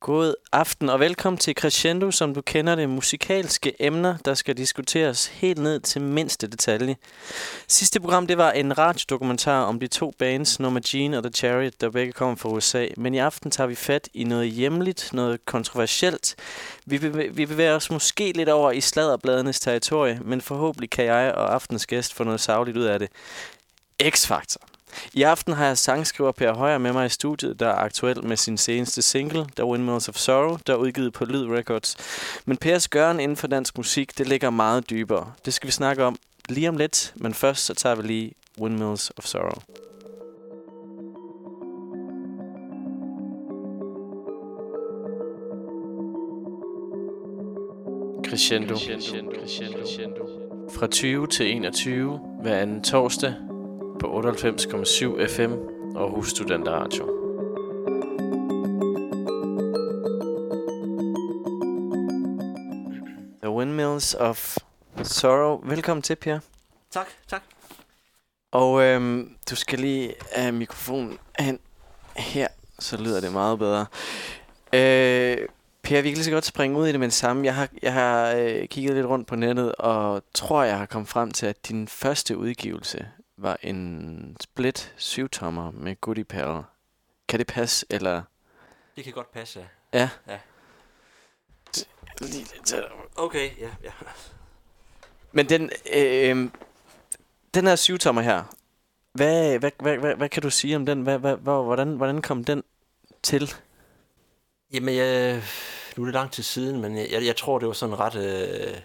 God aften og velkommen til Crescendo, som du kender det, musikalske emner, der skal diskuteres helt ned til mindste detalje. Sidste program, det var en radiodokumentar om de to bands, Norma Jean og The Chariot, der begge kommer fra USA. Men i aften tager vi fat i noget hjemligt, noget kontroversielt. Vi bevæger os måske lidt over i sladderbladenes territorie, men forhåbentlig kan jeg og aftens gæst få noget sagligt ud af det. X-Factor. I aften har jeg sangskriver Per Højer med mig i studiet, der er aktuel med sin seneste single, The Windmills of Sorrow, der er udgivet på Lyd Records. Men Pers gøren inden for dansk musik, det ligger meget dybere. Det skal vi snakke om lige om lidt, men først så tager vi lige Windmills of Sorrow. Crescendo. Fra 20 til 21 hver anden torsdag på 98,7 FM Aarhus Studenter Radio. The Windmills of Sorrow. Velkommen til, Per. Tak. Og du skal lige have mikrofonen hen her, så lyder det meget bedre. Per, vi kan lige så godt springe ud i det med det samme. Jeg har kigget lidt rundt på nettet, og tror, jeg har kommet frem til, at din første udgivelse var en split 7-tommer med Goody Pal. Kan det passe, eller? Det kan godt passe, Ja. Ja. Okay, ja. Men den her 7-tommer her, hvad kan du sige om den? Hvordan kom den til? Jamen, nu er det lang tid siden, men jeg tror, det var sådan ret...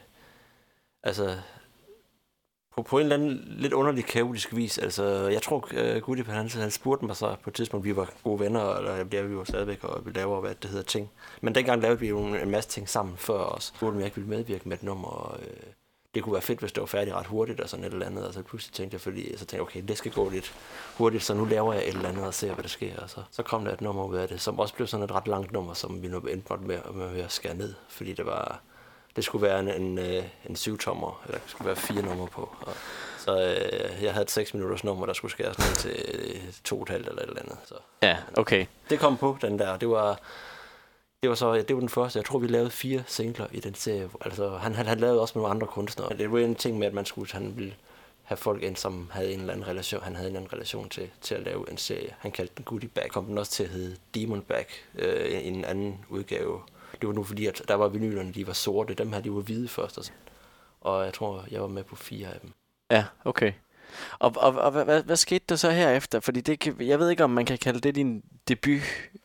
På en eller anden lidt underlig kaotisk vis. Altså, jeg tror, Goody Pal, han spurgte mig så på et tidspunkt, vi var gode venner, eller vi var stadigvæk, og vi laver, hvad det hedder, ting. Men dengang lavede vi jo en masse ting sammen før os. Spurgte om jeg ikke ville medvirke med et nummer, og det kunne være fedt, hvis det var færdigt ret hurtigt, og sådan et eller andet. Og så pludselig tænkte jeg, okay, det skal gå lidt hurtigt, så nu laver jeg et eller andet og ser, hvad der sker. Og så kom der et nummer ud af det, som også blev sådan et ret langt nummer, som vi nu endte med at skære ned, fordi det skulle være en 7-tommer, eller det skulle være 4 numre på. Og så jeg havde et 6 minutters nummer, der skulle skæres ned til 2,5 eller et eller andet. Så. Ja, okay. Det kom på, den der. Det var den første. Jeg tror, vi lavede 4 singler i den serie. Altså, han lavede også med nogle andre kunstnere. Det var en ting med, at han ville have folk ind, som havde en eller anden relation. Han havde en eller anden relation til at lave en serie. Han kaldte den Goody Bag. Kom den også til at hedde Demon Bag i en anden udgave. Det var nu fordi, at der var vinylerne, de var sorte. Dem her, de var hvide først. Og jeg tror, jeg var med på 4 af dem. Ja, okay. Og hvad skete der så herefter? Fordi jeg ved ikke, om man kan kalde det din debut.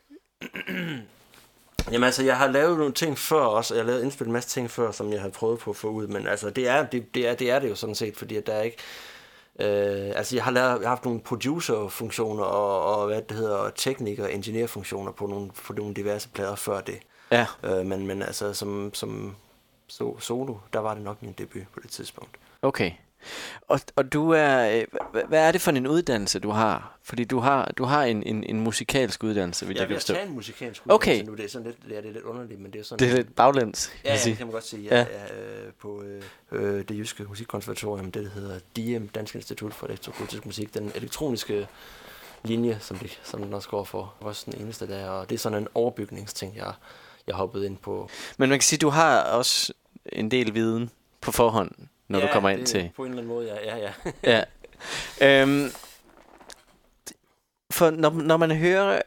Jamen altså, jeg har lavet nogle ting før også. Jeg har lavet indspillet en masse ting før, som jeg har prøvet på at få ud. Men altså, det er det jo sådan set, fordi at der er ikke... jeg har haft nogle producer-funktioner og hvad det hedder, tekniker- og ingeniørfunktioner på nogle diverse plader før det. Ja. Men altså, som solo, der var det nok min debut på det tidspunkt. Okay. Og du er... Hvad er det for en uddannelse, du har? Fordi du har en musikalsk uddannelse, vil jeg kan forstå. Jeg har en musikalsk uddannelse okay. Nu. Det er sådan lidt, det er lidt underligt, men det er sådan... Det er lidt baglæns. Ja, det kan man godt sige. Jeg er på det jyske musikkonservatorium, det hedder DIEM, Dansk Institut for Elektroakustisk Musik, den elektroniske linje, som den også går for. Også den eneste der, og det er sådan en overbygningsting, jeg hoppede ind på. Men man kan sige, du har også en del viden på forhånd, når du kommer ind til... på en eller anden måde, ja. For når man hører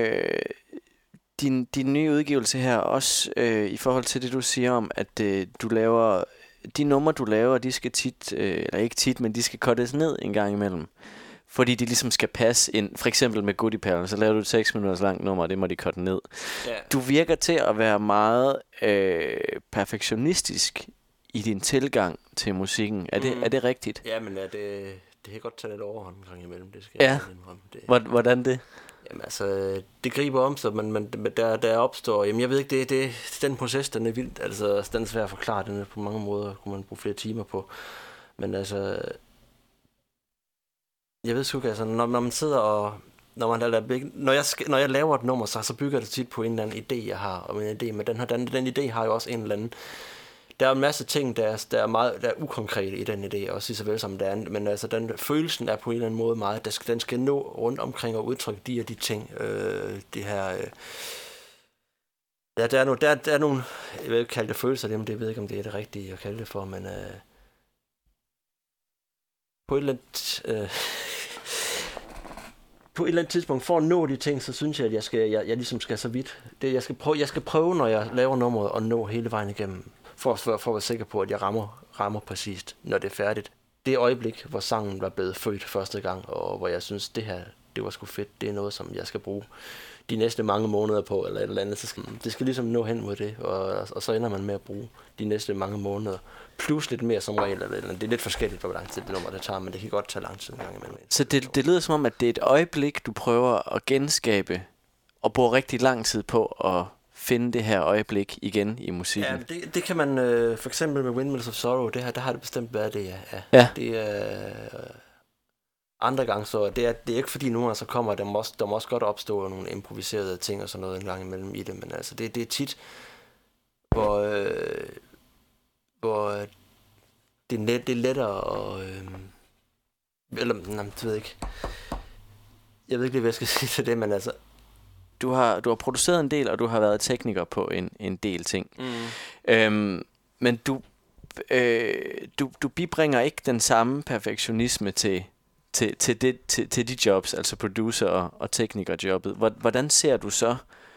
din nye udgivelse her, også i forhold til det, du siger om, at du laver... De numre, du laver, de skal tit, eller ikke tit, men de skal cuttes ned en gang imellem. Fordi de ligesom skal passe ind. For eksempel med Goody Pal, så laver du et 6 minutters langt nummer, og det må de cutte ned. Yeah. Du virker til at være meget perfektionistisk i din tilgang til musikken. Er det rigtigt? Ja, men det kan godt tage lidt overhånd en gang imellem. Det skal jeg indrømme. Hvordan det? Jamen altså, det griber om sig, men der opstår... Jamen jeg ved ikke, det den proces, den er vildt. Altså, den er svær at forklare, den er på mange måder, kunne man bruge flere timer på. Men altså... Jeg ved sgu ikke, altså, når man sidder og... Når jeg laver et nummer, så bygger det tit på en eller anden idé, jeg har. Og en idé, men den idé har jo også en eller anden... Der er en masse ting, der er ukonkrete i den idé, også i så vel som det er. Men altså, følelsen er på en eller anden måde meget... Den skal nå rundt omkring og udtrykke de ting. Det her... Ja, der er nogle, jeg vil ikke kalde det følelser, det ved jeg ikke, om det er det rigtige at kalde det for, men på et eller andet... på et eller andet tidspunkt, for at nå de ting, så synes jeg, at jeg ligesom skal så vidt. Jeg skal prøve, når jeg laver nummeret, at nå hele vejen igennem, for at være sikker på, at jeg rammer præcist, når det er færdigt. Det øjeblik, hvor sangen var blevet født første gang, og hvor jeg synes, det her, det var sgu fedt, det er noget, som jeg skal bruge de næste mange måneder på, eller et eller andet, så det skal ligesom nå hen mod det, og så ender man med at bruge de næste mange måneder, plus lidt mere som regel, eller det er lidt forskelligt, hvor lang tid det nummer det tager, men det kan godt tage lang tid en gang imellem. Så det lyder som om, at det er et øjeblik, du prøver at genskabe, og bruger rigtig lang tid på at finde det her øjeblik igen i musikken. Ja, det kan man, for eksempel med Windmills of Sorrow, der har det bestemt været det, ja. Det er... andre gange, så det er ikke fordi nogen så kommer, der må også godt opstå nogle improviserede ting og sådan noget en gang imellem i det, men altså det er tit, hvor det er lettere at, eller, det ved jeg ikke. Jeg ved ikke lige, hvad jeg skal sige til det, men altså... Du har produceret en del, og du har været tekniker på en del ting. Men du bibringer ikke den samme perfektionisme til de jobs, altså producer og teknikerjobbet. Hvordan ser du så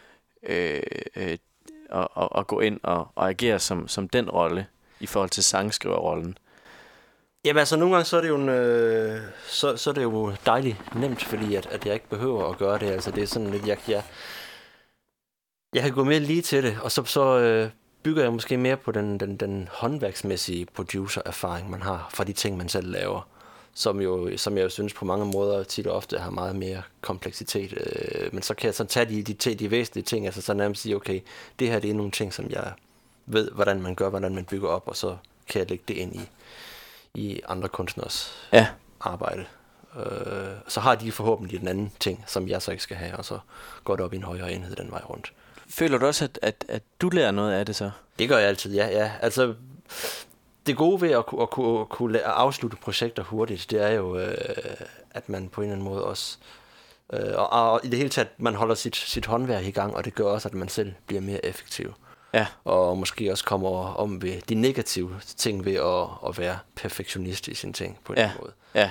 at gå ind og agere som den rolle i forhold til sangskriverrollen? Jamen altså nogle gange så er det jo så er det jo dejligt nemt, fordi at jeg ikke behøver at gøre det. Altså det er sådan lidt jeg kan gå mere lige til det, og så bygger jeg måske mere på den håndværksmæssige producer-erfaring man har fra de ting man selv laver, som jeg synes på mange måder tit og ofte har meget mere kompleksitet. Men så kan jeg så tage de væsentlige ting, altså så nærmest sige, okay, det her det er nogle ting, som jeg ved, hvordan man gør, hvordan man bygger op, og så kan jeg lægge det ind i andre kunstners arbejde. Så har de forhåbentlig den anden ting, som jeg så ikke skal have, og så går det op i en højere enhed den vej rundt. Føler du også, at du lærer noget af det så? Det gør jeg altid, ja. Altså, det gode ved at kunne afslutte projekter hurtigt, det er jo, at man på en eller anden måde også, og i det hele taget, man holder sit håndværk i gang, og det gør også, at man selv bliver mere effektiv. Ja. Og måske også kommer om ved de negative ting ved at være perfektionist i sine ting på en måde. Ja.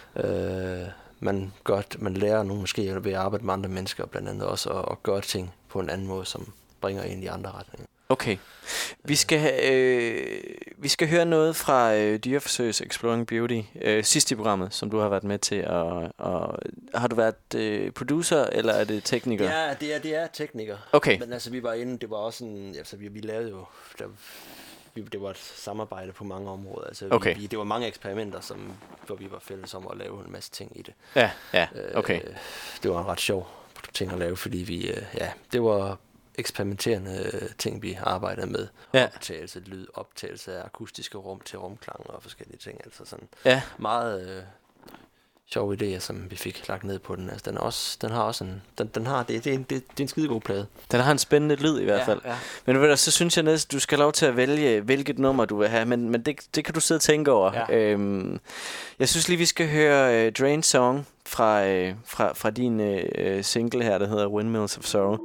Man lærer nu måske ved at arbejde med andre mennesker, blandt andet også at gøre ting på en anden måde, som bringer ind i andre retninger. Okay. Vi skal høre noget fra Dyreforsøgs Exploring Beauty, sidste programmet, som du har været med til. Har du været producer, eller er det tekniker? Ja, det er tekniker. Okay. Men altså, vi var inde, det var også en, altså vi lavede jo, det var et samarbejde på mange områder. Altså, okay. Det var mange eksperimenter, hvor vi var fælles om at lave en masse ting i det. Ja, okay. Det var en ret sjov ting at lave, fordi det var eksperimenterende ting, vi arbejdede med. Optagelse, lyd, optagelse af akustiske rum til rumklang og forskellige ting. Altså sådan meget sjove idéer, som vi fik lagt ned på den. Altså den har også en, det er en skidegod plade. Den har en spændende lyd i hvert fald. Ja. Men ved du, så synes jeg næsten, du skal lov til at vælge, hvilket nummer du vil have, men det kan du sidde og tænke over. Ja. Jeg synes lige, vi skal høre Drain Song fra din single her, der hedder Windmills of Sorrow.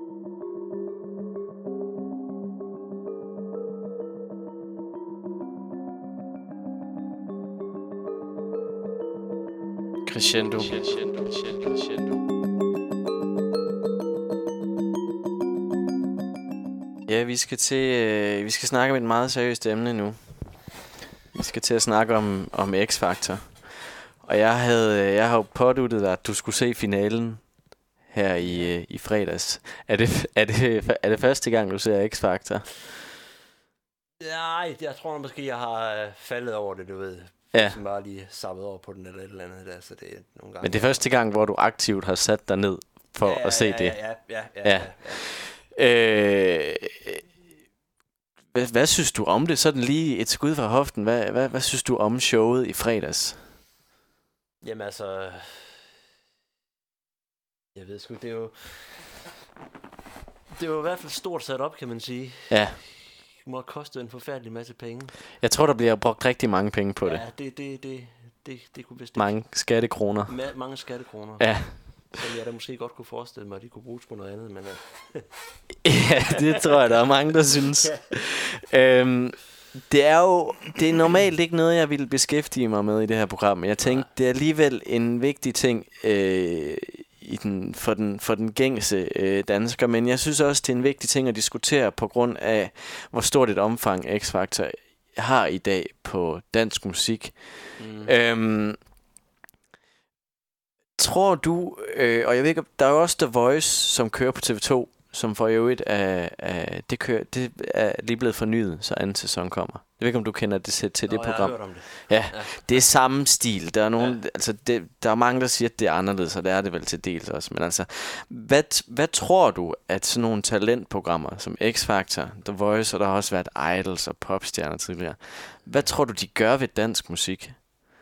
Crescendo. Ja, vi skal snakke om et meget seriøst emne nu. Vi skal til at snakke om X-Factor. Og jeg har jo påduttet dig, at du skulle se finalen her i fredags. Er det første gang, du ser X-Factor? Nej, jeg tror måske, jeg har faldet over det, du ved. Som bare lige sappet over på den eller et eller andet der, så det er nogle gange. Men det er første gang, hvor du aktivt har sat dig ned for at se det. Ja. Hvad synes du om det? Sådan lige et skud fra hoften. Hvad synes du om showet i fredags? Jamen altså, jeg ved sgu, det er jo i hvert fald stort sat op, kan man sige. Ja. Det må have kostet en forfærdelig masse penge. Jeg tror, der bliver brugt rigtig mange penge på det. Ja, det kunne bestemt. Mange skattekroner. Mange skattekroner. Ja. som jeg da måske godt kunne forestille mig, at de kunne bruges på noget andet, men... Ja, det tror jeg, der er mange, der synes. Det er normalt ikke noget, jeg ville beskæftige mig med i det her program. Jeg tænkte, det er alligevel en vigtig ting for den gængse dansker. Men jeg synes også, det er en vigtig ting at diskutere på grund af, hvor stort et omfang X-Factor har i dag på dansk musik. Tror du, og jeg ved ikke, der er jo også The Voice, som kører på TV2, som for øvrigt det er lige blevet fornyet, så anden sæson kommer. Jeg ved ikke, om du kender det til det program. Jeg har hørt om det. Ja, det er samme stil. Der er nogen, altså der er mange, der siger, at det er anderledes, og det er det vel til dels også. Men altså, hvad tror du, at sådan nogle talentprogrammer som X-Factor, The Voice, og der har også været Idols og popstjerner tidligere, hvad tror du, de gør ved dansk musik?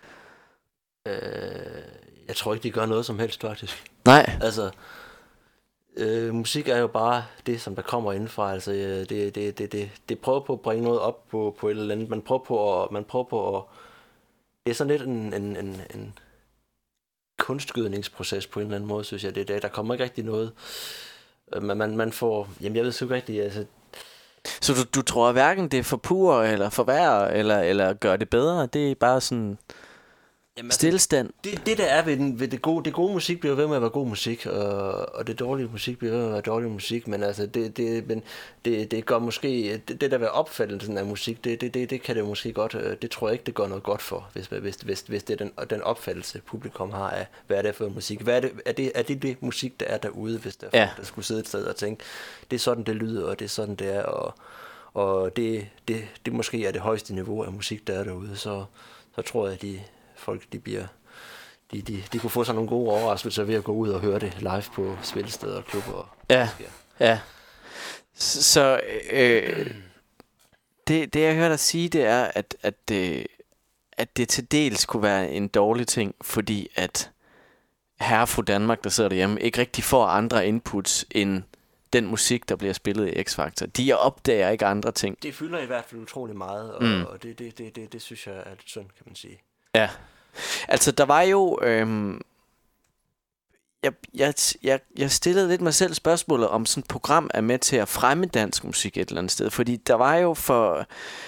Jeg tror ikke, de gør noget som helst, faktisk. Nej. Altså, musik er jo bare det, som der kommer indenfra. Altså, det prøver på at bringe noget op på et eller andet. Man prøver på at... Det er sådan lidt en kunstgødningsproces på en eller anden måde, synes jeg. Der kommer ikke rigtig noget. Man får... Jamen, jeg ved sgu ikke rigtigt, altså... Så du tror hverken det forpurer eller forværrer eller gør det bedre? Det er bare sådan... Jamen, stillestand. Det der er ved det gode musik bliver ved med at være god musik, og det dårlige musik bliver ved med at være dårlig musik, men altså det gør måske det der ved opfattelsen af musik, det kan det måske godt, det tror jeg ikke det gør noget godt for, hvis det er den opfattelse publikum har af hvad er det for musik. Er det musik der er derude, hvis der er folk, der skulle sidde et sted og tænke, det er sådan det lyder, og det er sådan det er, og det måske er det højeste niveau af musik der er derude, så tror jeg at folk, de kunne få sådan nogle gode overraskelser ved at gå ud og høre det live på spillesteder og klubber. Ja. Så det jeg hører dig sige, det er, at det til dels kunne være en dårlig ting, fordi at herre fru Danmark, der sidder derhjemme, ikke rigtig får andre inputs end den musik, der bliver spillet i X-Factor. De opdager ikke andre ting. Det fylder i hvert fald utrolig meget, og det synes jeg er lidt synd, kan man sige. Ja. Altså der var jo jeg stillede lidt mig selv spørgsmålet om sådan et program er med til at fremme dansk musik et eller andet sted, fordi der var jo for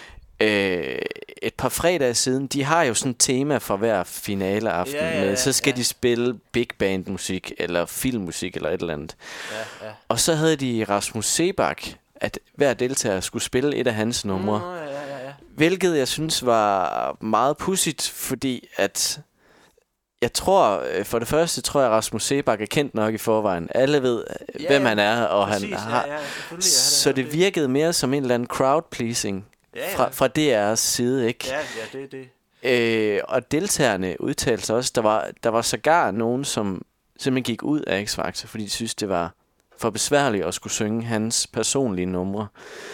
et par fredage siden, de har jo sådan et tema for hver finaleaften med, så skal de spille big band musik eller filmmusik eller et eller andet. Og så havde de Rasmus Seebach, at hver deltager skulle spille et af hans numre. Hvilket jeg synes var meget pudsigt, fordi at jeg tror, for det første tror jeg, Rasmus Seebach er kendt nok i forvejen. Alle ved, hvem han er, og præcis, han har. Så det virkede mere som en eller anden crowd-pleasing fra DR's side, ikke? Ja, det. Og deltagerne udtalte sig også, der var sågar nogen, som simpelthen gik ud af X-Factor, fordi de synes det var for besværligt at skulle synge hans personlige numre.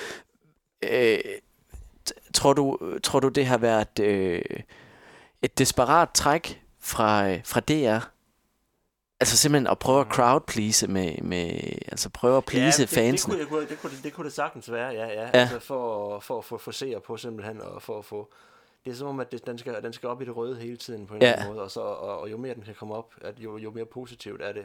Tror du det har været et desperat træk fra DR? Altså simpelthen at prøve at crowdplease med altså prøve at please fansen. Det kunne det sagtens være, ja. Altså for at få seere på simpelthen, og for at få... Det er som om, at den skal op i det røde hele tiden på en eller anden måde, og jo mere den kan komme op, jo mere positivt er det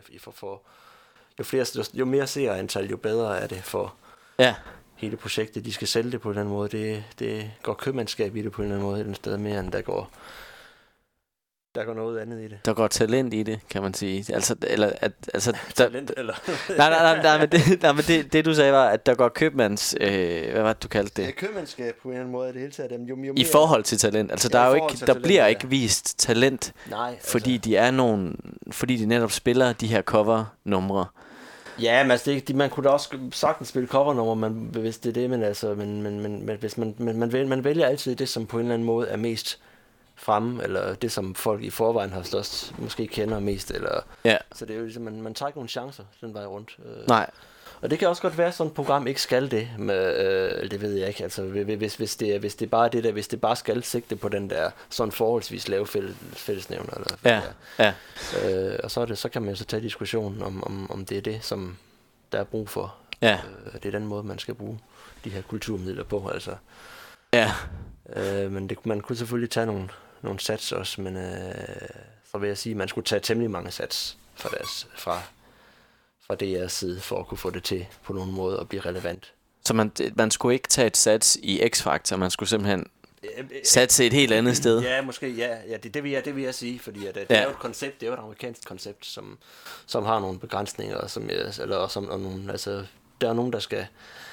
jo mere seerantal, jo bedre er det for hele projektet. De skal sælge det på en eller anden måde. Det går købmandskab i det på en eller anden måde, et sted mere end der går noget andet i det. Der går talent i det, kan man sige. Talent, eller? nej, men det du sagde var, at der går købmands... hvad var det, du kaldte det? Ja, købmandskab på en eller anden måde, det hele taget. Jo mere, i forhold til talent. Altså, der er jo ikke, der bliver ikke vist talent, fordi fordi de netop spiller de her cover-numre. Ja, men altså man kunne da også sagtens spille covernummer, hvis det er det, men altså, men hvis man vælger altid det, som på en eller anden måde er mest fremme, eller det, som folk i forvejen har størst, måske kender mest, eller... Ja. Så det er jo ligesom, man tager ikke nogen chancer den vej rundt. Nej. Og det kan også godt være, at sådan et program ikke skal det, det ved jeg ikke, altså hvis det bare er det der, hvis det bare skal sigte på den der sådan forholdsvis lave fællesnævner, eller og så kan man jo så tage diskussionen om det er det, som der er brug for. Ja. Det er den måde, man skal bruge de her kulturmidler på, altså. Ja. Men man kunne selvfølgelig tage nogle sats også, men så vil jeg sige, at man skulle tage temmelig mange sats fra DR's side, for at kunne få det til på nogen måde at blive relevant. Så man skulle ikke tage et sats i X-Factor, man skulle simpelthen satse et helt andet sted? Ja, måske, ja det vil jeg sige, fordi det er jo et koncept, det er jo et amerikansk koncept, som har nogle begrænsninger, og nogle, altså, der er nogen, der skal,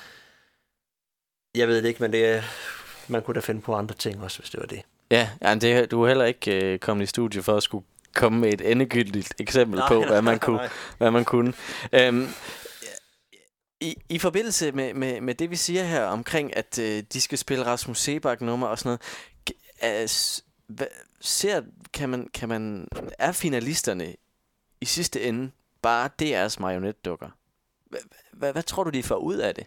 jeg ved det ikke, men man kunne da finde på andre ting også, hvis det var det. Ja, du er heller ikke kommet i studiet for at skulle komme med et endegyldigt eksempel på, hvad man kunne. I forbindelse med det, vi siger her omkring, at de skal spille Rasmus Seebach-nummer og sådan noget, er finalisterne i sidste ende bare DR's marionetdukker? Hvad tror du, de får ud af det?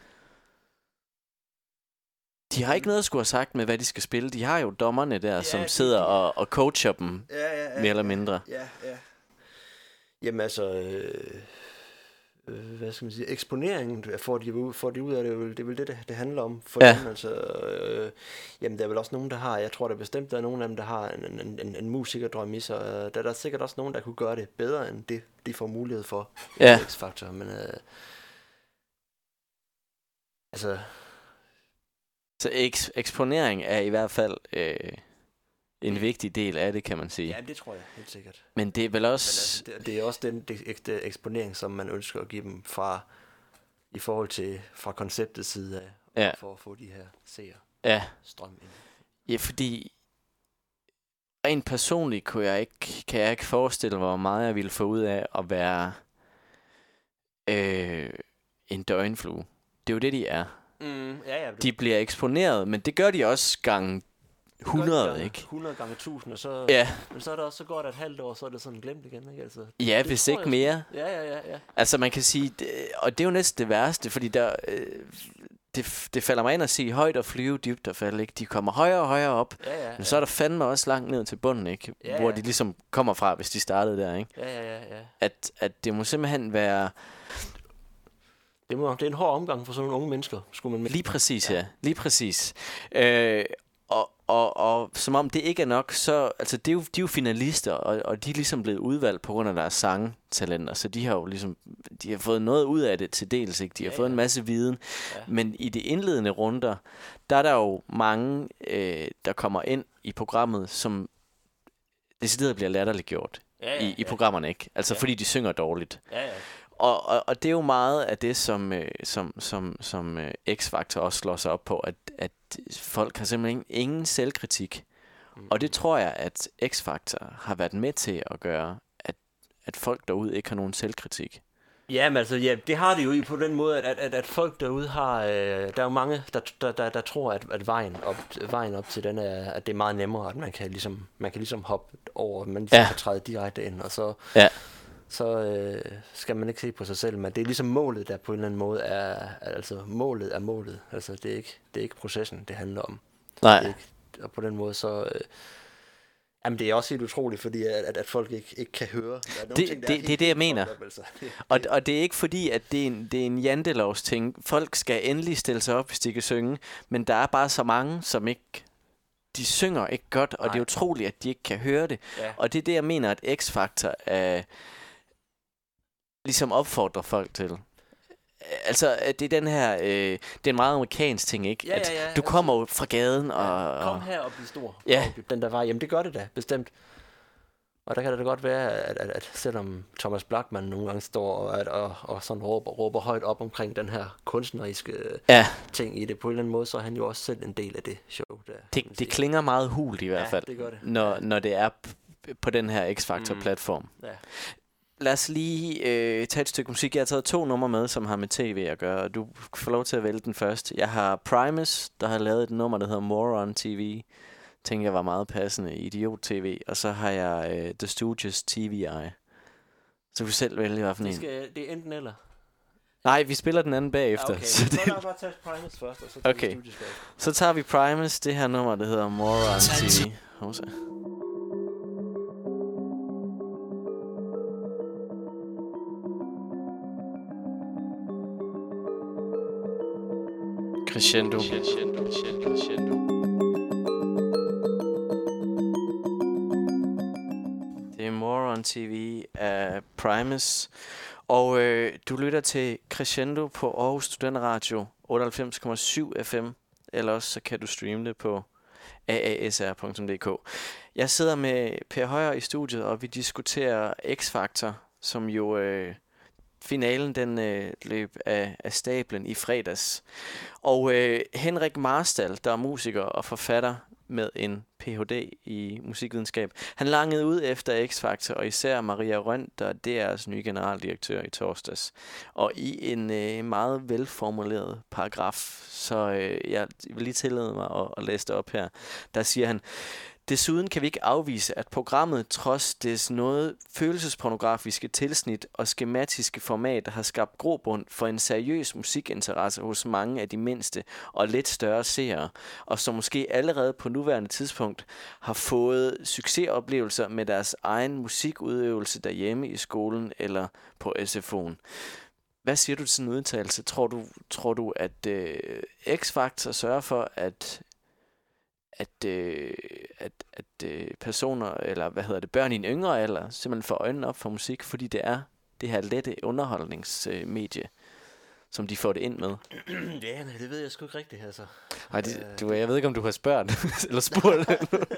De har ikke noget at skulle have sagt med, hvad de skal spille. De har jo dommerne der, som sidder og coacher dem, mere eller mindre. Ja. Jamen altså, hvad skal man sige, eksponeringen får de ud af det er vel det handler om for dem. Altså, jamen der er vel også nogen, der har, jeg tror der bestemt, der er nogen af dem, der har en musikerdrøm i sig. Der er sikkert også nogen, der kunne gøre det bedre, end det, de får mulighed for i X-Factor. Men altså... Så eksponering er i hvert fald en vigtig del af det, kan man sige. Ja, det tror jeg helt sikkert. Men det er vel også... Men altså, det er også den eksponering, som man ønsker at give dem i forhold til fra konceptets side af, for at få de her seere strøm ind. Ja, fordi rent personligt kan jeg ikke forestille mig, hvor meget jeg ville få ud af at være en døgnflue. Det er jo det, de er. De bliver eksponeret, men det gør de også gange 100, ikke? 100 gange 1000, og så, men så er det også så godt, at et halvt år, så er det sådan glemt igen, ikke? Altså, ja, hvis ikke mere. Ja. Altså man kan sige, og det er jo næsten det værste, fordi det falder mig ind at sige højt og flyve, dybt og falde, ikke? De kommer højere og højere op, men så er der fandme også langt ned til bunden, ikke? Hvor de ligesom kommer fra, hvis de startede der, ikke? Ja. At det må simpelthen være... Det er en hård omgang for sådan nogle unge mennesker, skulle man med. Lige præcis, ja. Lige præcis. Og som om det ikke er nok, så... Altså, de er jo finalister, og de er ligesom blevet udvalgt på grund af deres sangtalenter. Så de har jo ligesom... De har fået noget ud af det til dels, ikke? De har fået en masse viden. Ja. Men i de indledende runder, der er der jo mange, der kommer ind i programmet, som decideret bliver latterliggjort i programmerne, ikke? Altså, fordi de synger dårligt. Ja. Og det er jo meget af det, som X-Factor også slår sig op på, at folk har simpelthen ingen selvkritik. Og det tror jeg, at X-Factor har været med til at gøre, at folk derude ikke har nogen selvkritik. Jamen altså, det har de jo på den måde, at folk derude har... der er jo mange, der tror, at vejen op til den er, at det er meget nemmere, at man kan ligesom hoppe over, man kan træde direkte ind, og så... Ja. Så skal man ikke se på sig selv, men det er ligesom målet, der på en eller anden måde altså målet er målet. Altså det er ikke processen, det handler om. Nej. Det er ikke, og på den måde så jamen det er også helt utroligt, fordi at folk ikke kan høre. Det er det, jeg mener. Og det er ikke fordi, at det er en jantelovs ting. Folk skal endelig stille sig op, hvis de kan synge, men der er bare så mange, som ikke... De synger ikke godt, og det er utroligt, at de ikke kan høre det. Ja. Og det er det, jeg mener, at X-Factor ligesom opfordrer folk til. Altså, det er den her... det er en meget amerikansk ting, ikke? Ja, du kommer jo fra gaden og... Kom her og bliv stor. Ja. Den der var, jamen det gør det da, bestemt. Og der kan det da godt være, at selvom Thomas Blachman nogle gange står og sådan råber højt op omkring den her kunstneriske ting i det, på en eller anden måde, så er han jo også selv en del af det show. Det klinger meget hult i hvert fald, det gør det. Når det er på den her X-Factor-platform. Ja. Lad os lige tage et stykke musik. Jeg har taget 2 numre med, som har med tv at gøre, og du får lov til at vælge den først. Jeg har Primus, der har lavet et nummer, der hedder More on TV. Tænker jeg var meget passende i Idiot TV. Og så har jeg The Stooges TVI. Så du kan selv vælge, hvad for en. Det er enten eller. Nej, vi spiller den anden bagefter. Okay, så det er bare tage Primus først, og så tager vi Stooges bagefter. Så tager vi Primus, det her nummer, der hedder More on TV. Crescendo. Det er More on TV, af Primus. Og du lytter til Crescendo på Aarhus Studenterradio 98,7 FM. Eller også så kan du streame det på aasr.dk. Jeg sidder med Per Højer i studiet, og vi diskuterer X-Factor, som jo finalen den løb af stablen i fredags. Og Henrik Marstal, der er musiker og forfatter med en Ph.D. i musikvidenskab, han langede ud efter X-Factor, og især Maria Rønn, der er DR's nye generaldirektør i torsdags. Og i en meget velformuleret paragraf, så jeg vil lige tillade mig at læse det op her, der siger han: desuden kan vi ikke afvise, at programmet, trods dets noget følelsespornografiske tilsnit og skematiske format, har skabt grobund for en seriøs musikinteresse hos mange af de mindste og lidt større seere, og som måske allerede på nuværende tidspunkt har fået succesoplevelser med deres egen musikudøvelse derhjemme i skolen eller på SFO'en. Hvad siger du til sådan en udtalelse? Tror du at X-Factor sørger for, at personer, eller børn i en yngre alder, simpelthen får øjnene op for musik, fordi det er det her lette underholdningsmedie, som de får det ind med? Ja, nej, det ved jeg sgu ikke rigtigt, altså. Nej, jeg ved ikke, om du har spurgt, eller spurgt.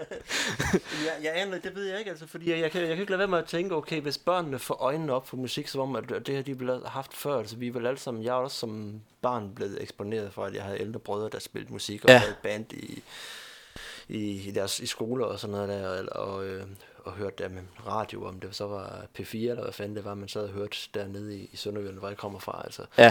Det ved jeg ikke, altså, fordi jeg kan ikke lade være med at tænke, okay, hvis børnene får øjnene op for musik, som om, at det her, de har haft før, altså, vi er vel alle sammen, jeg er også som barn blevet eksponeret for, at jeg havde ældre brødre, der spillede musik, og havde et band i skoler og sådan noget der, og hørte der med radio, om det så var P4 eller hvad fanden det var, man sad og hørte dernede i Sønderjylland, hvor jeg kommer fra, altså. Ja.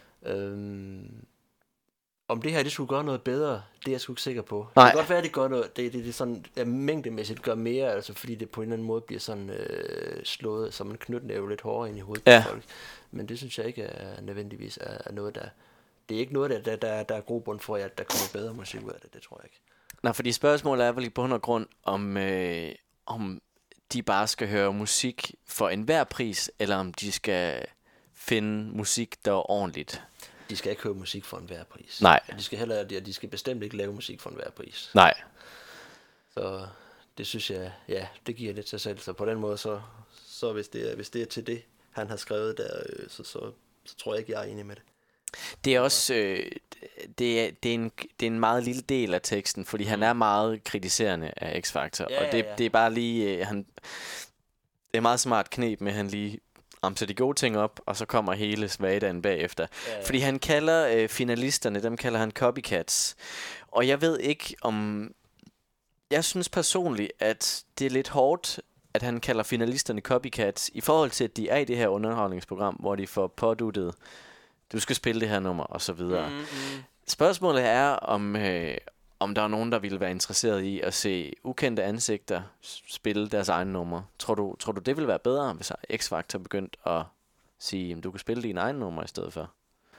Om det her, det skulle gøre noget bedre, det er jeg sgu ikke sikker på. Nej. Det kan godt være, at det gør noget, det sådan, mængdemæssigt gør mere, altså fordi det på en eller anden måde bliver sådan slået, som en knytnæve lidt hårdere ind i hovedet på folk. Men det synes jeg ikke er nødvendigvis er noget, der... Det er ikke noget, der er grobund for, at der kommer bedre musik ud af det tror jeg ikke. Nej, fordi spørgsmålet er vel i bund og grund, om de bare skal høre musik for enhver pris, eller om de skal finde musik, der er ordentligt. De skal ikke høre musik for enhver pris. Nej. De skal bestemt ikke lave musik for enhver pris. Nej. Så det synes jeg, ja, det giver lidt sig selv. Så på den måde, så hvis det er til det, han har skrevet der, så tror jeg ikke, jeg er enig med det. Det er også det er en meget lille del af teksten, fordi han er meget kritiserende af X-Factor, og det er bare lige det er meget smart knep med, at han lige ramser de gode ting op, og så kommer hele svagdagen bagefter. Fordi han kalder finalisterne, dem kalder han copycats. Og jeg ved ikke om... Jeg synes personligt, at det er lidt hårdt, at han kalder finalisterne copycats, i forhold til, at de er i det her underholdningsprogram, hvor de får påduttet, du skal spille det her nummer, og så videre. Spørgsmålet er, om der er nogen, der ville være interesseret i at se ukendte ansigter spille deres egne nummer. Tror du det ville være bedre, hvis X-Factor begyndte at sige, at du kan spille dine egne nummer i stedet for?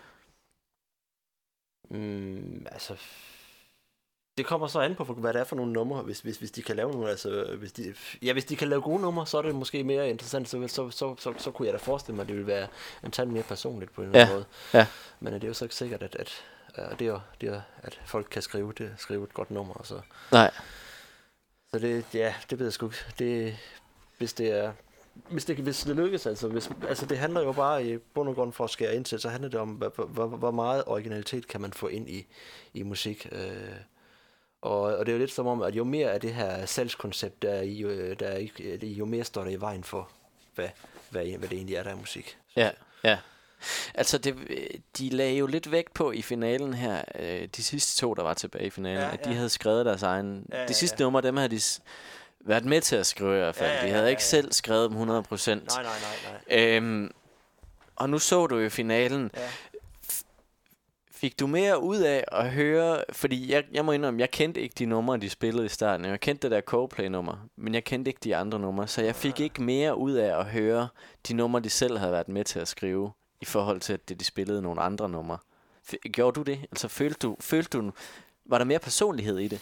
Altså... Det kommer så an på, hvad det er for nogle numre, hvis de kan lave nogle, altså hvis de kan lave gode numre, så er det måske mere interessant, så kunne jeg da forestille mig, at det ville være en tand mere personligt på en eller anden måde. Ja. Men det er jo så ikke sikkert, at folk kan skrive et godt nummer, og så. Nej. Så det ved jeg sgu ikke. Hvis det lykkes, altså det handler jo bare i bund og grund for at skære ind til, så handler det om, hvor meget originalitet kan man få ind i musik. Og det er jo lidt som om, at jo mere af det her salgskoncept, der er jo mere står der i vejen for, hvad det egentlig er, der er musik. Ja. Altså, de lagde jo lidt vægt på i finalen her, de sidste to, der var tilbage i finalen, at de havde skrevet deres egen... De sidste numre, dem havde de været med til at skrive i hvert fald. De havde ikke selv skrevet dem 100%. Nej. Og nu så du jo finalen. Ja. Fik du mere ud af at høre, fordi jeg må indrømme, jeg kendte ikke de numre, de spillede i starten. Jeg kendte det der Coldplay-nummer, men jeg kendte ikke de andre numre, så jeg fik ikke mere ud af at høre de numre, de selv havde været med til at skrive, i forhold til, at de spillede nogle andre numre. Gjorde du det? Altså følte du, var der mere personlighed i det?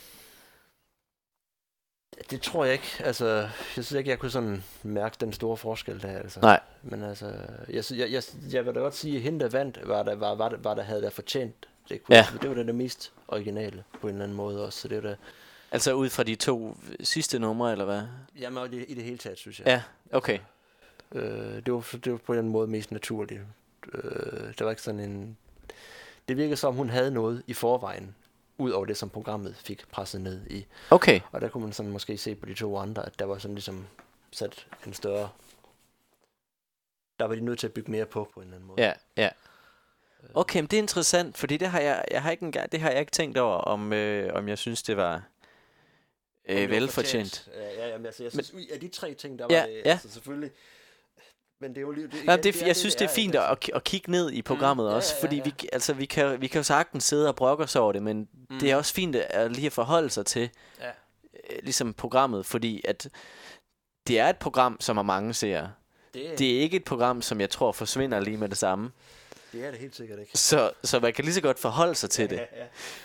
Det tror jeg ikke. Altså, jeg synes ikke, jeg kunne sådan mærke den store forskel der. Altså. Nej. Men altså, jeg vil da godt sige, at hende der vandt, var der havde der fortjent. Det var da det mest originale på en eller anden måde også. Så det var da... Altså ud fra de to sidste numre, eller hvad? Jamen, i det hele taget, synes jeg. Ja, okay. Det var på en eller anden måde mest naturligt. Der var ikke sådan en... Det virkede som, hun havde noget i forvejen, ud over det, som programmet fik presset ned i. Okay. Og der kunne man sådan måske se på de to andre, at der var sådan ligesom sat en større... Der var de nødt til at bygge mere på en eller anden måde. Ja, ja. Okay, men det er interessant, fordi det har jeg ikke tænkt over, om jeg synes, det var velfortjent. Ja, men altså, jeg synes, af de tre ting, der Ja, var det, ja. altså selvfølgelig... Men det er jo lige... Jeg synes, det er fint at kigge ned i programmet også, fordi vi kan jo sagtens sidde og brokke os over det, men det er også fint at lige at forholde sig til ligesom programmet, fordi at det er et program, som har mange seere. Det er ikke et program, som jeg tror forsvinder lige med det samme. Det er det helt sikkert ikke. Så man kan lige så godt forholde sig til det.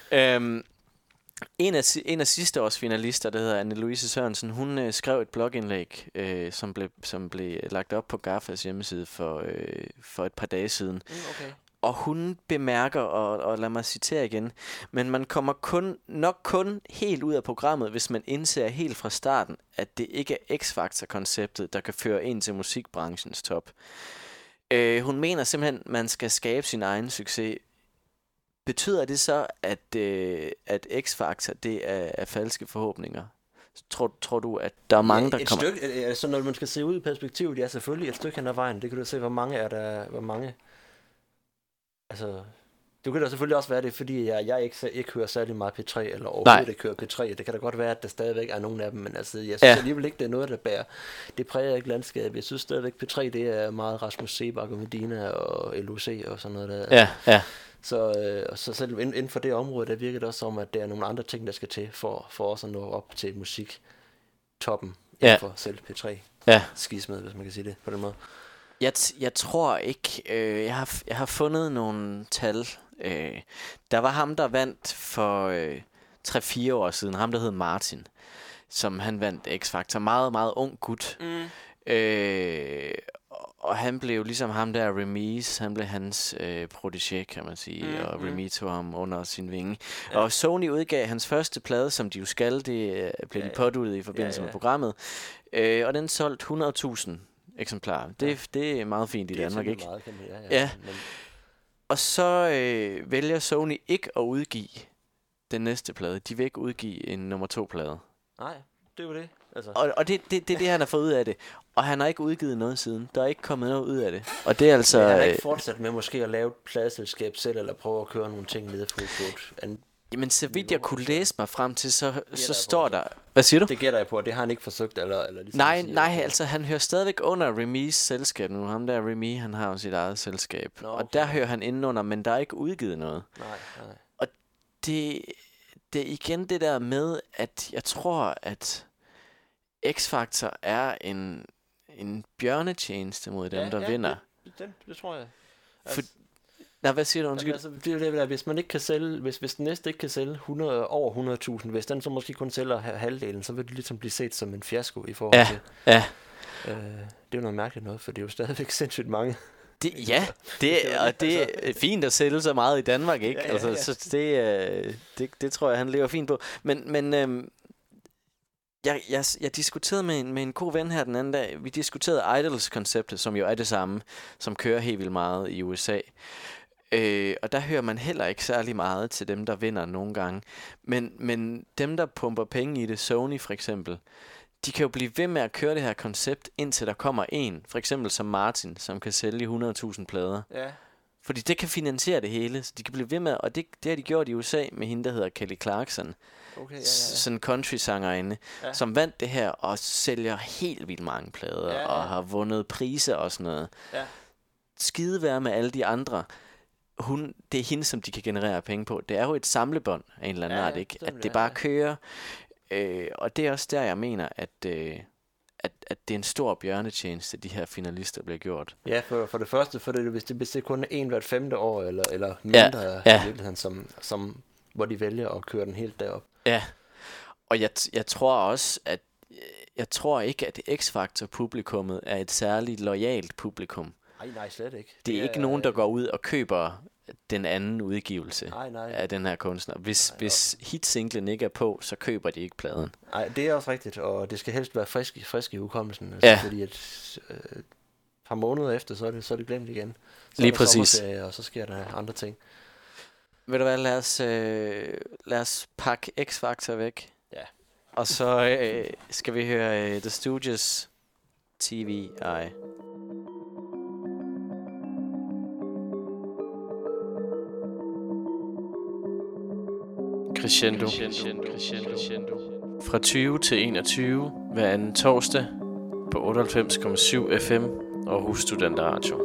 En af sidste års finalister, der hedder Anne-Louise Sørensen, hun skrev et blogindlæg, som blev lagt op på GAFFAs hjemmeside for et par dage siden. Okay. Og hun bemærker, og lad mig citere igen, men man kommer nok kun helt ud af programmet, hvis man indser helt fra starten, at det ikke er X-Factor-konceptet, der kan føre ind til musikbranchens top. Hun mener simpelthen, at man skal skabe sin egen succes. Betyder det så, at X-Factor, det er falske forhåbninger? Tror du, at der er mange, der kommer... Et stykke, altså når man skal se ud i perspektivet, det er selvfølgelig et stykke hen ad vejen. Det kan du se, hvor mange... Altså, du kan da selvfølgelig også være det, fordi jeg ikke hører særlig meget P3, eller overhovedet ikke hører P3. Det kan da godt være, at der stadigvæk er nogle af dem, men altså, jeg synes alligevel ikke, det er noget, der bærer. Det præger ikke landskabet. Jeg synes stadigvæk, P3, det er meget Rasmus Seebach og Medina og LOC og sådan noget der. Ja. Så selv inden for det område, der virker det også som, at der er nogle andre ting, der skal til for os at nå op til musiktoppen inden for selv P3-skismet, hvis man kan sige det på den måde. Jeg tror ikke, jeg har fundet nogle tal. Der var ham, der vandt for 3-4 år siden, ham der hed Martin, som han vandt X-Factor. Meget, meget ung gut. Og han blev ligesom ham der, Remise, han blev hans protégé, kan man sige, og Remy tog ham under sin vinge. Ja. Og Sony udgav hans første plade, som de jo skal, det blev de påduttet i forbindelse med programmet. Og den solgte 100.000 eksemplarer. Det er meget fint i Danmark, ikke? Meget, men... Og så vælger Sony ikke at udgive den næste plade. De vil ikke udgive en nummer 2 plade. Nej, det er jo det. Altså. Og det er det, han har fået ud af det. Og han har ikke udgivet noget siden. Der er ikke kommet noget ud af det. Og det er altså... Men han har ikke fortsat med måske at lave et pladeselskab selv, eller prøve at køre nogle ting ned på et... Jamen, så vidt jeg kunne læse mig frem til, så står der... Hvad siger du? Det gætter jeg på, det har han ikke forsøgt, eller ligesom nej, altså han hører stadigvæk under Remy's selskab nu. Ham der Remy, han har jo sit eget selskab. Nå, okay. Og der hører han indenunder, men der er ikke udgivet noget. Nej. Og det er igen det der med, at jeg tror, at X-Factor er en bjørnetjeneste mod dem, der vinder. Det tror jeg. Hvad siger du, undskyld? Altså, det er, hvis man ikke kan sælge, hvis den næste ikke kan sælge over 100.000, hvis den så måske kun sælger halvdelen, så vil det ligesom blive set som en fiasko i forhold til. Ja. Det er jo noget mærkeligt noget, for det er jo stadigvæk sindssygt mange. Det er fint at sælge så meget i Danmark, ikke? Ja. Altså, så det tror jeg, han lever fint på. Men jeg diskuterede med en god ven her den anden dag. Vi diskuterede Idols-konceptet, som jo er det samme, som kører helt vildt meget i USA. Og der hører man heller ikke særlig meget til dem, der vinder nogle gange. Men dem, der pumper penge i det, Sony for eksempel, de kan jo blive ved med at køre det her koncept, indtil der kommer en, for eksempel som Martin, som kan sælge 100.000 plader. Ja. Fordi det kan finansiere det hele, så de kan blive ved med, og det har de gjort i USA med hende, der hedder Kelly Clarkson. Okay, sådan en country-sangerinde, som vandt det her og sælger helt vildt mange plader og har vundet priser og sådan noget. Ja. Skide være med alle de andre. Det er hende, som de kan generere penge på. Det er jo et samlebånd af en eller anden art, ikke? At det bare kører. Og det er også der, jeg mener, at det er en stor bjørnetjeneste, de her finalister bliver gjort. Ja, for det første, hvis det kun er en hvert 5. år, eller mindre i virkeligheden, som hvor de vælger at køre den helt derop. Ja, og jeg tror også, at jeg tror ikke, at X-Factor-publikummet er et særligt loyalt publikum. Nej, slet ikke. Det er ikke nogen, der går ud og køber den anden udgivelse af den her kunstner. Hvis hitsinglen ikke er på, så køber de ikke pladen. Nej, det er også rigtigt, og det skal helst være frisk i hukommelsen. Altså, fordi at, par måneder efter, så er det glemt igen. Så lige præcis. Og så sker der andre ting. Ved du hvad, lad os pakke X-Factor væk. Ja. Og så skal vi høre The Stooges TVI. Crescendo. Fra 20 til 21 hver anden torsdag på 98,7 FM Aarhus Studenter Radio.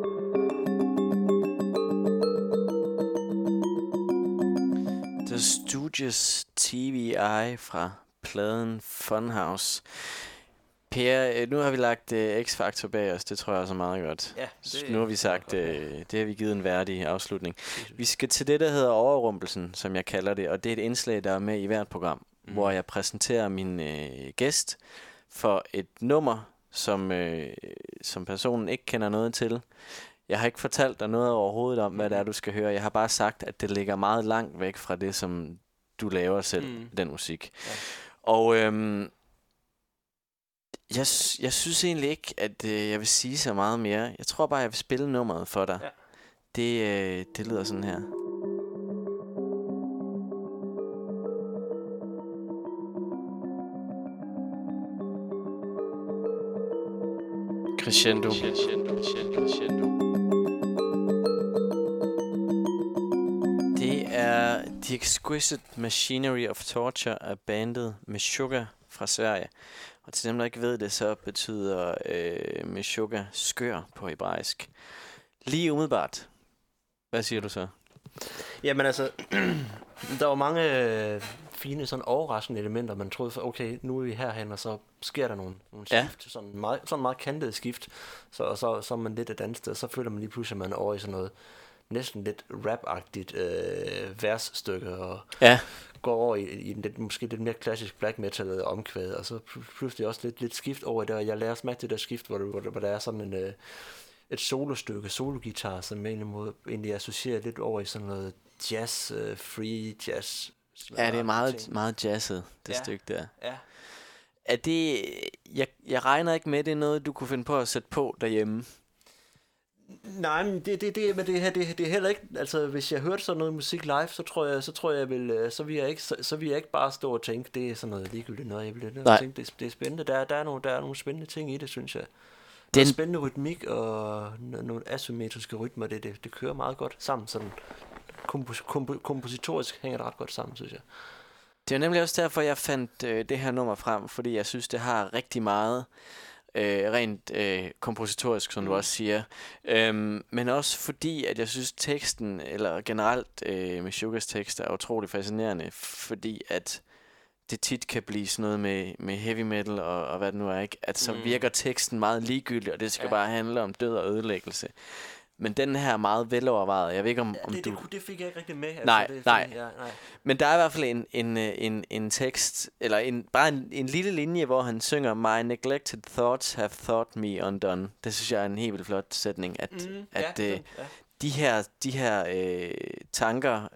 The Stooges TVI fra pladen Funhouse. Per, nu har vi lagt X-Factor bag os, det tror jeg også er meget godt. Ja, nu har vi sagt, det har vi givet en værdig afslutning. Vi skal til det, der hedder Overrumpelsen, som jeg kalder det, og det er et indslag, der er med i hvert program, hvor jeg præsenterer min gæst for et nummer, som personen ikke kender noget til. Jeg har ikke fortalt dig noget overhovedet om, hvad det er, du skal høre. Jeg har bare sagt, at det ligger meget langt væk fra det, som du laver selv, den musik. Ja. Og jeg synes egentlig ikke, at jeg vil sige så meget mere. Jeg tror bare, jeg vil spille nummeret for dig. Ja. Det lyder sådan her. Crescendo. Det er The Exquisite Machinery of Torture af bandet Meshuggah fra Sverige. Og til dem, der ikke ved det, så betyder Meshuggah skør på hebraisk. Lige umiddelbart. Hvad siger du så? Jamen altså, der var mange fine, sådan overraskende elementer. Man troede, okay, nu er vi herhen, og så sker der nogle skift. Sådan meget kantet skift. Så er man lidt et andet sted, og så føler man lige pludselig, at man er over i sådan noget næsten lidt rap-agtigt versstykke, og går over i en måske lidt mere klassisk black metal omkvæd, og så pludselig også lidt skift over i det, og jeg lærer også mærke til det der skift, hvor der er sådan et solostykke, sologitar, som egentlig associerer lidt over i sådan noget jazz, free jazz. Ja, det er meget jazzet, det stykke der. Ja. Er det, jeg regner ikke med, det er noget, du kunne finde på at sætte på derhjemme. Nej, men det er heller ikke, altså hvis jeg hørte sådan noget musik live, så tror jeg så vil jeg ikke bare stå og tænke, det er sådan noget ligegyldigt noget, jeg vil tænke, det er spændende. Der er nogle spændende ting i det, synes jeg. Der er spændende rytmik og nogle asymmetriske rytmer, det kører meget godt sammen, sådan kompositorisk hænger det ret godt sammen, synes jeg. Det er nemlig også derfor, jeg fandt det her nummer frem, fordi jeg synes, det har rigtig meget rent kompositorisk, som du også siger. Men også fordi, at jeg synes teksten, eller generelt Meshuggahs tekster, er utrolig fascinerende, fordi at det tit kan blive sådan noget med heavy metal og hvad det nu er, ikke? At så virker teksten meget ligegyldig, og det skal bare handle om død og ødelæggelse. Men den her er meget velovervejet. Jeg ved ikke om du... Det fik jeg ikke rigtig med. Altså, Nej. Men der er i hvert fald en tekst, eller bare en lille linje, hvor han synger My neglected thoughts have thought me undone. Det synes jeg er en helt vildt flot sætning, at de her tanker,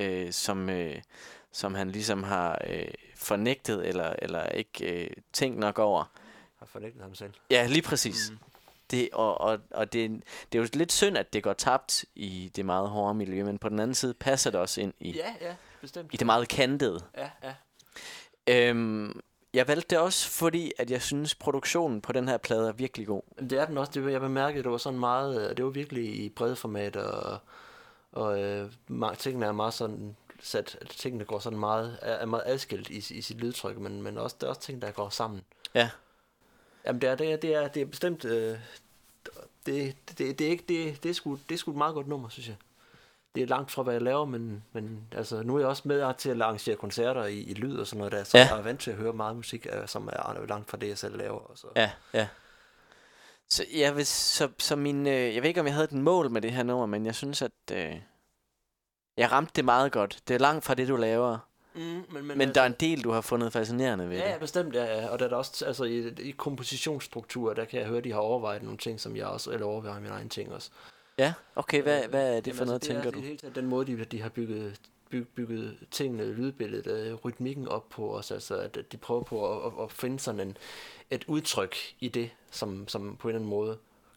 som han ligesom har fornægtet eller ikke tænkt nok over. Har fornægtet ham selv. Ja, lige præcis. Det er jo lidt synd, at det går tabt i det meget hårde miljø, men på den anden side passer det også ind i, bestemt. I det meget kantede. Ja. Jeg valgte det også, fordi at jeg synes, produktionen på den her plade er virkelig god. Det er den også. Det, jeg bemærkede, det var sådan meget, det var virkelig i brede format, og tingene er meget sådan sat, tingene går sådan meget, er meget adskilt i sit lydtryk, men også, der er også ting, der går sammen. Ja. Jamen det er bestemt det er sgu et meget godt nummer, synes jeg. Det er langt fra hvad jeg laver, men altså nu er jeg også med til at arrangere koncerter i lyd og sådan noget der, så jeg er vant til at høre meget musik, som er langt fra det jeg selv laver og så. Ja. Så jeg ved ikke om jeg havde et mål med det her nummer, men jeg synes at jeg ramte det meget godt. Det er langt fra det du laver. Men der er en del, du har fundet fascinerende ved det. Ja, bestemt, ja. Og der er der også, altså i kompositionsstruktur, der kan jeg høre, de har overvejet nogle ting, som jeg også, eller overvejer mine egne ting også. Ja, okay, hvad er det for noget, tænker du? Det er helt den måde, de har bygget tingene, lydbilledet, rytmikken op på os, altså at de prøver på at finde sådan et udtryk i det, som på en eller anden måde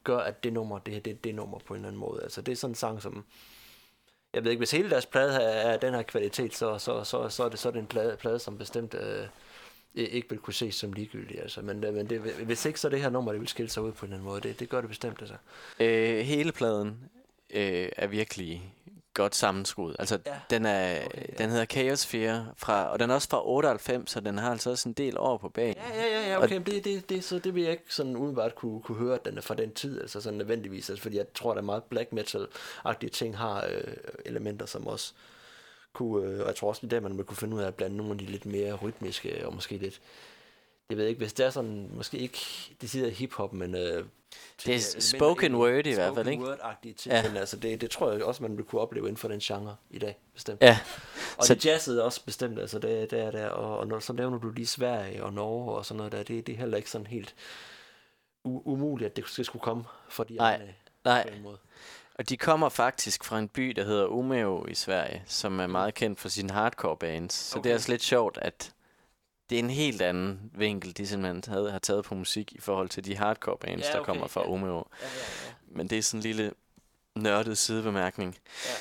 gør, at det nummer, det nummer på en eller anden måde. Altså det er sådan en sang, som, jeg ved ikke, hvis hele deres plade er den her kvalitet, så er det en plade som bestemt ikke vil kunne ses som ligegyldig. Altså. Men det, hvis ikke, så det her nummer, det vil skille sig ud på en eller anden måde. Det gør det bestemt, altså. Hele pladen er virkelig godt sammenskruet. Altså, den hedder Kaosphere, og den er også fra 98, så den har altså også en del år på bagen. Ja, okay, så det vil jeg ikke sådan umiddelbart kunne høre, at den er fra den tid, altså sådan nødvendigvis, altså, fordi jeg tror, at der er meget black metal-agtige ting har elementer, som også kunne, og jeg tror også lige der, man kunne finde ud af at blande nogle af de lidt mere rytmiske, og måske lidt, jeg ved ikke, hvis det er sådan, måske ikke, det siger hiphop, men det er spoken word i hvert fald, ikke? Spoken word-agtige ting, men altså det tror jeg også, man vil kunne opleve inden for den genre i dag, bestemt. Ja. Og så det jazzede også bestemt, altså det er der, og når, så nævner du lige Sverige og Norge og sådan noget der, det er heller ikke sådan helt umuligt, at det skulle komme fra de andre på en måde. Og de kommer faktisk fra en by, der hedder Umeå i Sverige, som er meget kendt for sine hardcore bands. Så det er også lidt sjovt, at det er en helt anden vinkel, de simpelthen har taget på musik i forhold til de hardcore bands, der kommer fra Umeå. Ja. Men det er sådan en lille nørdet sidebemærkning.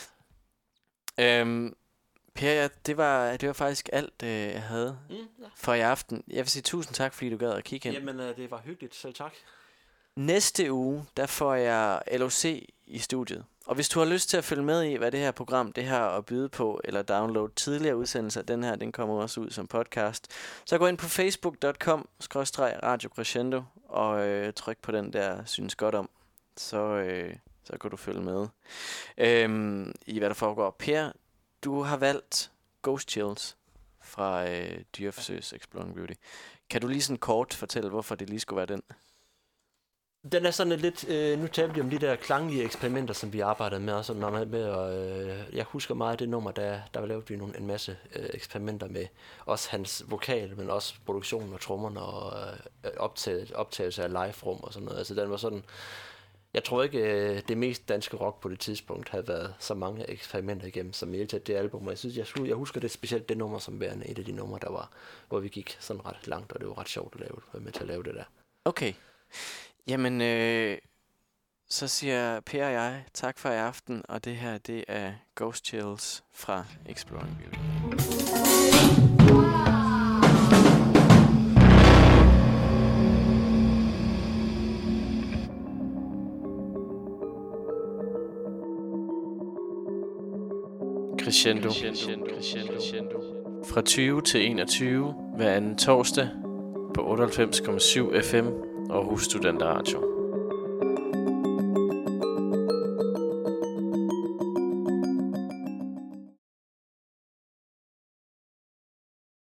Ja. Per, det var faktisk alt, jeg havde for i aften. Jeg vil sige tusind tak, fordi du gad at kigge ind. Jamen, det var hyggeligt. Selv tak. Næste uge, der får jeg LOC i studiet. Og hvis du har lyst til at følge med i, hvad det her program det her at byde på, eller download tidligere udsendelser, den kommer også ud som podcast, så gå ind på facebook.com/Radio Crescendo og tryk på den der synes godt om, så kan du følge med i hvad der foregår. Per, du har valgt Ghost Chills fra Dyreforsøgs Exploring Beauty. Kan du lige sådan kort fortælle, hvorfor det lige skulle være den? Den er sådan lidt, nu taler vi om de der klanglige eksperimenter, som vi arbejdede med, og sådan med, og jeg husker meget det nummer, der lavede vi en masse eksperimenter med, også hans vokal, men også produktionen og trommerne, og optagelse af live-rum og sådan noget, altså den var sådan, jeg tror ikke, det mest danske rock på det tidspunkt havde været så mange eksperimenter igennem, som i det album, og jeg husker det specielt det nummer som værende et af de numre, der var, hvor vi gik sådan ret langt, og det var ret sjovt at lave, med til at lave det der. Okay. Jamen, så siger Per og jeg tak for i aften, og det her, det er Ghost Chills fra Exploring Beauty. Crescendo. Fra 20 til 21 hver anden torsdag på 98,7 FM og Aarhus Studenter Radio.